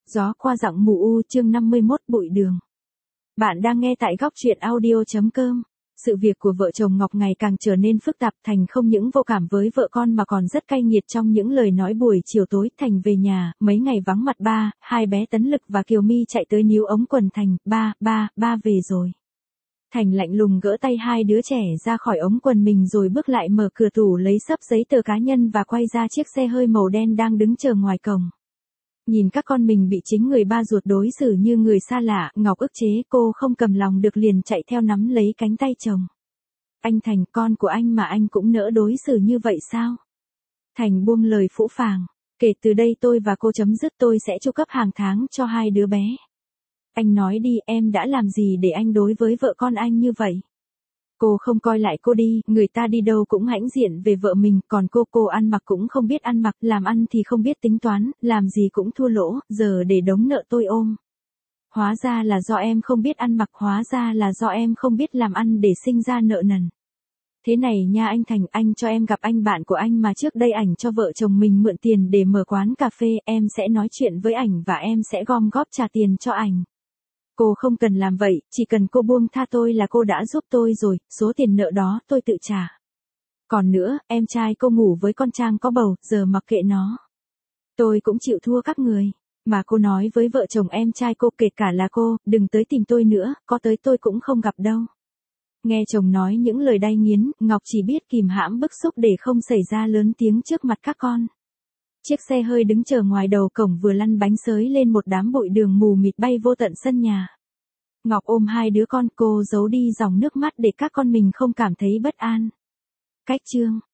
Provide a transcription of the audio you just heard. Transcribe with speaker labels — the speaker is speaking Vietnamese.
Speaker 1: Gió qua dặng mù u chương 51 bụi đường. Bạn đang nghe tại góc truyện audio.com. Sự việc của vợ chồng Ngọc ngày càng trở nên phức tạp. Thành không những vô cảm với vợ con mà còn rất cay nghiệt trong những lời nói buổi chiều tối. Thành về nhà, mấy ngày vắng mặt ba, hai bé Tấn Lực và Kiều My chạy tới níu ống quần Thành. Ba về rồi. Thành lạnh lùng gỡ tay hai đứa trẻ ra khỏi ống quần mình rồi bước lại mở cửa tủ lấy xấp giấy tờ cá nhân và quay ra chiếc xe hơi màu đen đang đứng chờ ngoài cổng. Nhìn các con mình bị chính người ba ruột đối xử như người xa lạ, Ngọc ức chế, cô không cầm lòng được liền chạy theo nắm lấy cánh tay chồng. Anh Thành, con của anh mà anh cũng nỡ đối xử như vậy sao? Thành buông lời phũ phàng, kể từ đây tôi và cô chấm dứt, tôi sẽ chu cấp hàng tháng cho hai đứa bé. Anh nói đi, em đã làm gì để anh đối với vợ con anh như vậy? Cô không coi lại cô đi, người ta đi đâu cũng hãnh diện về vợ mình, còn cô ăn mặc cũng không biết ăn mặc, làm ăn thì không biết tính toán, làm gì cũng thua lỗ, giờ để đống nợ tôi ôm. Hóa ra là do em không biết ăn mặc, hóa ra là do em không biết làm ăn để sinh ra nợ nần. Thế này nha anh Thành, anh cho em gặp anh bạn của anh mà trước đây ảnh cho vợ chồng mình mượn tiền để mở quán cà phê, em sẽ nói chuyện với ảnh và em sẽ gom góp trả tiền cho ảnh. Cô không cần làm vậy, chỉ cần cô buông tha tôi là cô đã giúp tôi rồi, số tiền nợ đó tôi tự trả. Còn nữa, em trai cô ngủ với con Trang có bầu, giờ mặc kệ nó. Tôi cũng chịu thua các người. Mà cô nói với vợ chồng em trai cô, kể cả là cô, đừng tới tìm tôi nữa, có tới tôi cũng không gặp đâu. Nghe chồng nói những lời đay nghiến, Ngọc chỉ biết kìm hãm bức xúc để không xảy ra lớn tiếng trước mặt các con. Chiếc xe hơi đứng chờ ngoài đầu cổng vừa lăn bánh xới lên một đám bụi đường mù mịt bay vô tận sân nhà. Ngọc ôm hai đứa con, cô giấu đi dòng nước mắt để các con mình không cảm thấy bất an. Cách chương